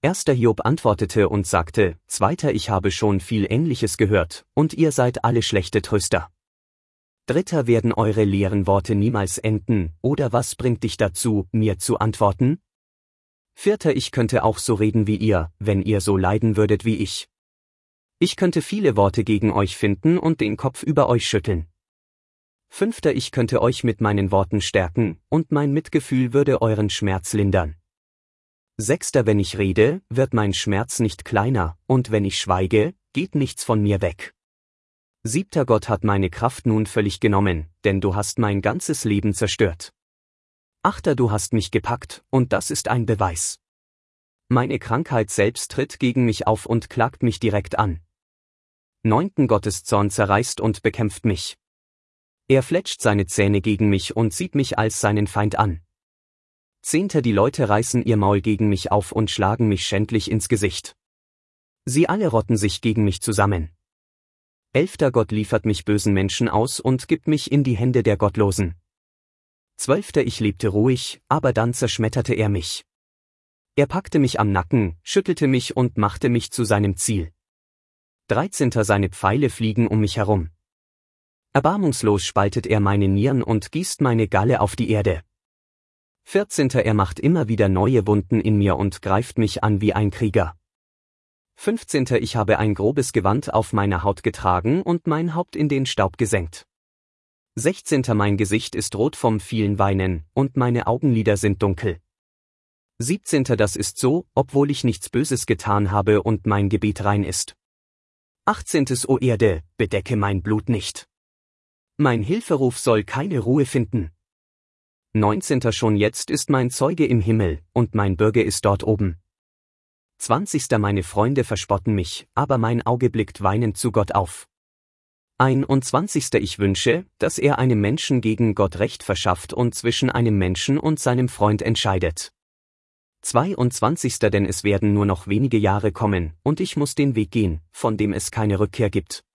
Erster Hiob antwortete und sagte, Zweiter, ich habe schon viel Ähnliches gehört, und ihr seid alle schlechte Tröster. Dritter, werden eure leeren Worte niemals enden, oder was bringt dich dazu, mir zu antworten? Vierter, ich könnte auch so reden wie ihr, wenn ihr so leiden würdet wie ich. Ich könnte viele Worte gegen euch finden und den Kopf über euch schütteln. Fünfter, ich könnte euch mit meinen Worten stärken, und mein Mitgefühl würde euren Schmerz lindern. Sechster, wenn ich rede, wird mein Schmerz nicht kleiner, und wenn ich schweige, geht nichts von mir weg. Siebter, Gott hat meine Kraft nun völlig genommen, denn du hast mein ganzes Leben zerstört. Achter, du hast mich gepackt, und das ist ein Beweis. Meine Krankheit selbst tritt gegen mich auf und klagt mich direkt an. Neunten, Gottes Zorn zerreißt und bekämpft mich. Er fletscht seine Zähne gegen mich und sieht mich als seinen Feind an. Zehnter, die Leute reißen ihr Maul gegen mich auf und schlagen mich schändlich ins Gesicht. Sie alle rotten sich gegen mich zusammen. Elfter, Gott liefert mich bösen Menschen aus und gibt mich in die Hände der Gottlosen. Zwölfter, ich lebte ruhig, aber dann zerschmetterte er mich. Er packte mich am Nacken, schüttelte mich und machte mich zu seinem Ziel. 13. Seine Pfeile fliegen um mich herum. Erbarmungslos spaltet er meine Nieren und gießt meine Galle auf die Erde. 14. Er macht immer wieder neue Wunden in mir und greift mich an wie ein Krieger. 15. Ich habe ein grobes Gewand auf meiner Haut getragen und mein Haupt in den Staub gesenkt. 16. Mein Gesicht ist rot vom vielen Weinen, und meine Augenlider sind dunkel. 17. Das ist so, obwohl ich nichts Böses getan habe und mein Gebet rein ist. 18. O Erde, bedecke mein Blut nicht. Mein Hilferuf soll keine Ruhe finden. 19. Schon jetzt ist mein Zeuge im Himmel, und mein Bürger ist dort oben. 20. Meine Freunde verspotten mich, aber mein Auge blickt weinend zu Gott auf. 21. Ich wünsche, dass er einem Menschen gegen Gott Recht verschafft und zwischen einem Menschen und seinem Freund entscheidet. 22. Denn es werden nur noch wenige Jahre kommen, und ich muss den Weg gehen, von dem es keine Rückkehr gibt.